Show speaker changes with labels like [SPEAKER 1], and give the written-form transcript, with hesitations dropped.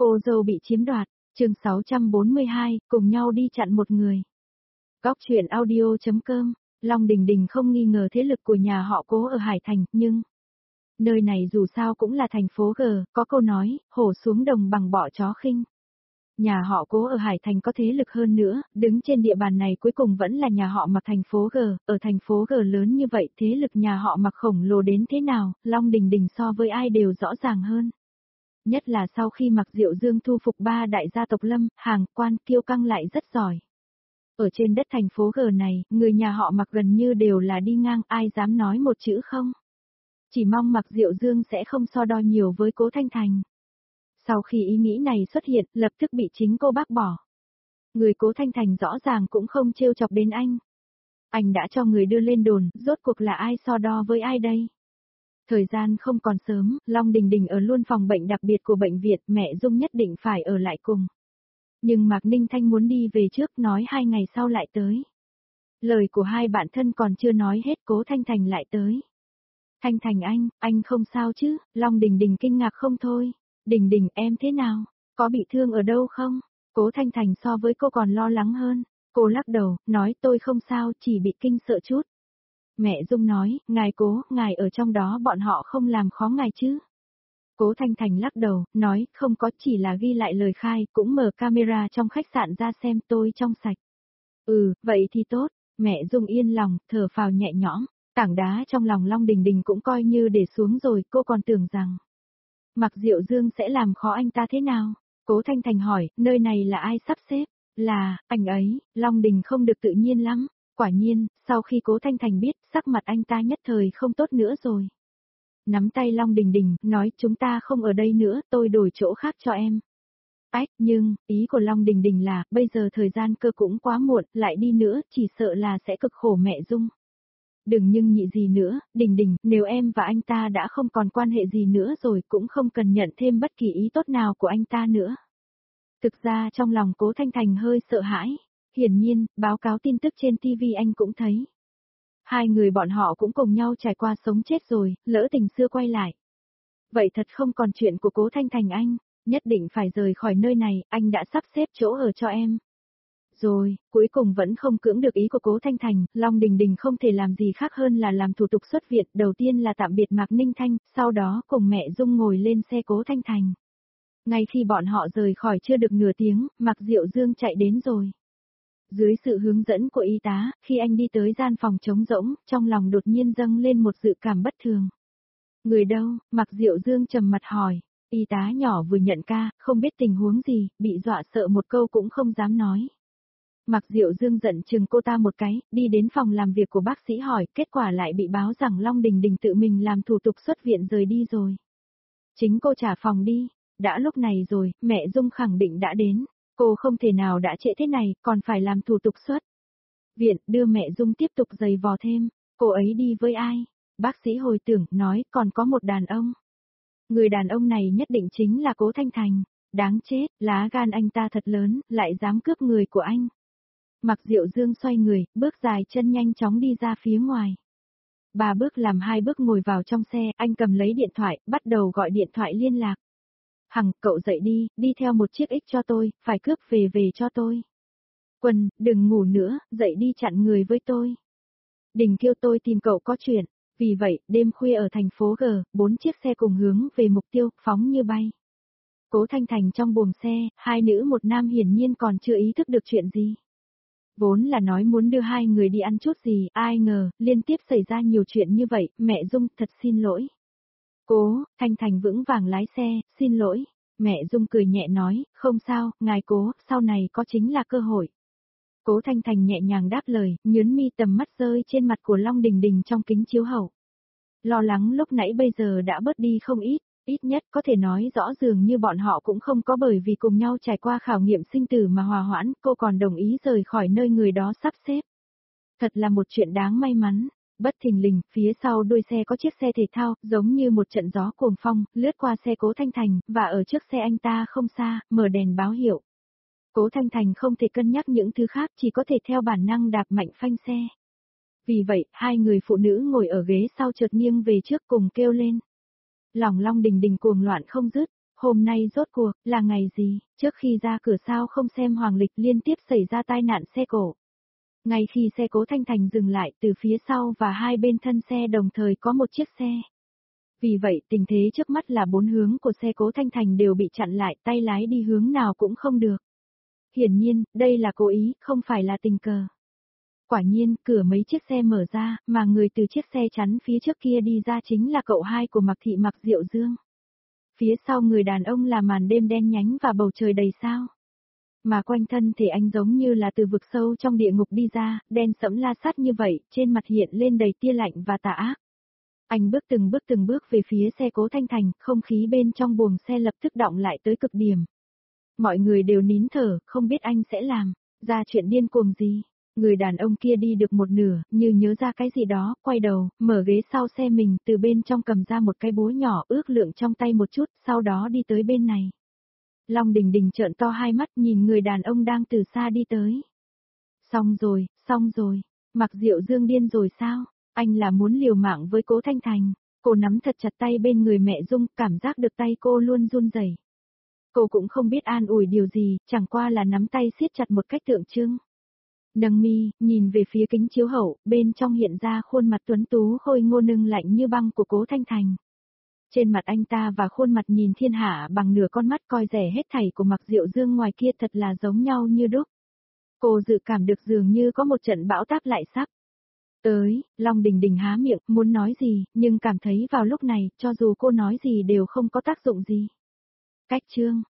[SPEAKER 1] Cô dâu bị chiếm đoạt, chương 642, cùng nhau đi chặn một người. Góc truyện audio.com, Long Đình Đình không nghi ngờ thế lực của nhà họ Cố ở Hải Thành, nhưng nơi này dù sao cũng là thành phố G, có câu nói, hổ xuống đồng bằng bọ chó khinh. Nhà họ Cố ở Hải Thành có thế lực hơn nữa, đứng trên địa bàn này cuối cùng vẫn là nhà họ Mạc thành phố G, ở thành phố G lớn như vậy thế lực nhà họ Mạc khổng lồ đến thế nào, Long Đình Đình so với ai đều rõ ràng hơn. Nhất là sau khi Mạc Diệu Dương thu phục 3 đại gia tộc Lâm, Hàng, Quan, Kiêu Căng lại rất giỏi. Ở trên đất thành phố G này, người nhà họ Mạc gần như đều là đi ngang, ai dám nói một chữ không. Chỉ mong Mạc Diệu Dương sẽ không so đo nhiều với Cố Thanh Thành. Sau khi ý nghĩ này xuất hiện, lập tức bị chính cô bác bỏ. Người Cố Thanh Thành rõ ràng cũng không trêu chọc đến anh. Anh đã cho người đưa lên đồn, rốt cuộc là ai so đo với ai đây? Thời gian không còn sớm, Long Đình Đình ở luôn phòng bệnh đặc biệt của bệnh viện, mẹ Dung nhất định phải ở lại cùng. Nhưng Mạc Ninh Thanh muốn đi về trước, nói 2 ngày sau lại tới. Lời của hai bạn thân còn chưa nói hết, Cố Thanh Thành lại tới. Thanh Thành anh không sao chứ? Long Đình Đình kinh ngạc không thôi. Đình Đình em thế nào? Có bị thương ở đâu không? Cố Thanh Thành so với cô còn lo lắng hơn. Cô lắc đầu, nói tôi không sao, chỉ bị kinh sợ chút. Mẹ Dung nói, ngài ở trong đó bọn họ không làm khó ngài chứ? Cố Thanh Thành lắc đầu, nói, không có, chỉ là ghi lại lời khai, cũng mở camera trong khách sạn ra xem tôi trong sạch. Vậy thì tốt, mẹ Dung yên lòng, thở phào nhẹ nhõm, tảng đá trong lòng Long Đình Đình cũng coi như để xuống rồi, cô còn tưởng rằng Mạc Diệu Dương sẽ làm khó anh ta thế nào? Cố Thanh Thành hỏi, nơi này là ai sắp xếp? Là, anh ấy, Long Đình không được tự nhiên lắm. Quả nhiên, sau khi Cố Thanh Thành biết, sắc mặt anh ta nhất thời không tốt nữa rồi. Nắm tay Long Đình Đình, nói chúng ta không ở đây nữa, tôi đổi chỗ khác cho em. Nhưng, ý của Long Đình Đình là, bây giờ thời gian cơ cũng quá muộn, lại đi nữa, chỉ sợ là sẽ cực khổ mẹ Dung. Đừng nhưng nhị gì nữa, Đình Đình, nếu em và anh ta đã không còn quan hệ gì nữa rồi cũng không cần nhận thêm bất kỳ ý tốt nào của anh ta nữa. Thực ra trong lòng Cố Thanh Thành hơi sợ hãi, hiển nhiên, báo cáo tin tức trên TV anh cũng thấy. Hai người bọn họ cũng cùng nhau trải qua sống chết rồi, lỡ tình xưa quay lại. Vậy thật không còn chuyện của Cố Thanh Thành anh, nhất định phải rời khỏi nơi này, anh đã sắp xếp chỗ ở cho em. Rồi, cuối cùng vẫn không cưỡng được ý của Cố Thanh Thành, Long Đình Đình không thể làm gì khác hơn là làm thủ tục xuất viện, đầu tiên là tạm biệt Mạc Ninh Thanh, sau đó cùng mẹ Dung ngồi lên xe Cố Thanh Thành. Ngay khi bọn họ rời khỏi chưa được nửa tiếng, Mạc Diệu Dương chạy đến rồi. Dưới sự hướng dẫn của y tá, khi anh đi tới gian phòng trống rỗng, trong lòng đột nhiên dâng lên một dự cảm bất thường. Người đâu? Mạc Diệu Dương trầm mặt hỏi. Y tá nhỏ vừa nhận ca, không biết tình huống gì, bị dọa sợ một câu cũng không dám nói. Mạc Diệu Dương giận chừng cô ta một cái, đi đến phòng làm việc của bác sĩ hỏi, kết quả lại bị báo rằng Long Đình Đình tự mình làm thủ tục xuất viện rời đi rồi. Chính cô trả phòng đi, đã lúc này rồi, mẹ Dung khẳng định đã đến, cô không thể nào đã trễ thế này, còn phải làm thủ tục xuất viện, đưa mẹ Dung tiếp tục giày vò thêm, cô ấy đi với ai? Bác sĩ hồi tưởng, nói, còn có một đàn ông. Người đàn ông này nhất định chính là Cố Thanh Thành, đáng chết, lá gan anh ta thật lớn, lại dám cướp người của anh. Mạc Diệu Dương xoay người, bước dài chân nhanh chóng đi ra phía ngoài. 3 bước làm 2 bước ngồi vào trong xe, anh cầm lấy điện thoại, bắt đầu gọi điện thoại liên lạc. Hằng, cậu dậy đi, đi theo một chiếc X cho tôi, phải cướp về cho tôi. Quân, đừng ngủ nữa, dậy đi chặn người với tôi. Đình kêu tôi tìm cậu có chuyện, vì vậy, đêm khuya ở thành phố G, 4 chiếc xe cùng hướng về mục tiêu, phóng như bay. Cố Thanh Thành trong buồng xe, 2 nữ 1 nam hiển nhiên còn chưa ý thức được chuyện gì. Vốn là nói muốn đưa 2 người đi ăn chút gì, ai ngờ, liên tiếp xảy ra nhiều chuyện như vậy, mẹ Dung thật xin lỗi. Cố, Thanh Thành vững vàng lái xe, xin lỗi. Mẹ Dung cười nhẹ nói, không sao, ngài Cố, sau này có chính là cơ hội. Cố Thanh Thành nhẹ nhàng đáp lời, nhớn mi tầm mắt rơi trên mặt của Long Đình Đình trong kính chiếu hậu. Lo lắng lúc nãy bây giờ đã bớt đi không ít nhất có thể nói rõ dường như bọn họ cũng không có bởi vì cùng nhau trải qua khảo nghiệm sinh tử mà hòa hoãn, cô còn đồng ý rời khỏi nơi người đó sắp xếp. Thật là một chuyện đáng may mắn. Bất thình lình, phía sau đuôi xe có chiếc xe thể thao, giống như một trận gió cuồng phong, lướt qua xe Cố Thanh Thành, và ở trước xe anh ta không xa, mở đèn báo hiệu. Cố Thanh Thành không thể cân nhắc những thứ khác, chỉ có thể theo bản năng đạp mạnh phanh xe. Vì vậy, 2 người phụ nữ ngồi ở ghế sau chợt nghiêng về trước cùng kêu lên. Lòng Long Đình Đình cuồng loạn không dứt, Hôm nay rốt cuộc, là ngày gì, trước khi ra cửa sao không xem hoàng lịch liên tiếp xảy ra tai nạn xe cộ. Ngay khi xe Cố Thanh Thành dừng lại từ phía sau và hai bên thân xe đồng thời có một chiếc xe. Vì vậy tình thế trước mắt là bốn hướng của xe Cố Thanh Thành đều bị chặn lại, tay lái đi hướng nào cũng không được. Hiển nhiên, đây là cố ý, không phải là tình cờ. Quả nhiên, cửa mấy chiếc xe mở ra, mà người từ chiếc xe chắn phía trước kia đi ra chính là cậu hai của Mạc Thị Mạc Diệu Dương. Phía sau người đàn ông là màn đêm đen nhánh và bầu trời đầy sao. Mà quanh thân thì anh giống như là từ vực sâu trong địa ngục đi ra, đen sẫm la sát như vậy, trên mặt hiện lên đầy tia lạnh và tà ác. Anh bước từng bước về phía xe Cố Thanh Thành, không khí bên trong buồng xe lập tức đọng lại tới cực điểm. Mọi người đều nín thở, không biết anh sẽ làm ra chuyện điên cuồng gì. Người đàn ông kia đi được một nửa, như nhớ ra cái gì đó, quay đầu, mở ghế sau xe mình, từ bên trong cầm ra một cái búa nhỏ ước lượng trong tay một chút, sau đó đi tới bên này. Long Đình Đình trợn to hai mắt nhìn người đàn ông đang từ xa đi tới. Xong rồi, Mạc Diệu Dương điên rồi sao? Anh là muốn liều mạng với Cố Thanh Thành. Cô nắm thật chặt tay bên người mẹ Dung, cảm giác được tay cô luôn run rẩy. Cô cũng không biết an ủi điều gì, chẳng qua là nắm tay siết chặt một cách tượng trưng. Nâng mi, nhìn về phía kính chiếu hậu, bên trong hiện ra khuôn mặt tuấn tú khôi ngô nưng lạnh như băng của Cố Thanh Thành. Trên mặt anh ta và khuôn mặt nhìn thiên hạ bằng nửa con mắt coi rẻ hết thảy của Mạc Diệu Dương ngoài kia thật là giống nhau như đúc. Cô dự cảm được dường như có một trận bão táp lại sắp tới. Long Đình Đình há miệng, muốn nói gì, nhưng cảm thấy vào lúc này, cho dù cô nói gì đều không có tác dụng gì. Cách chương